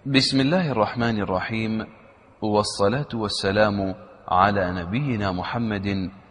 بسم الله الرحمن الرحيم، والصلاة والسلام على نبينا محمد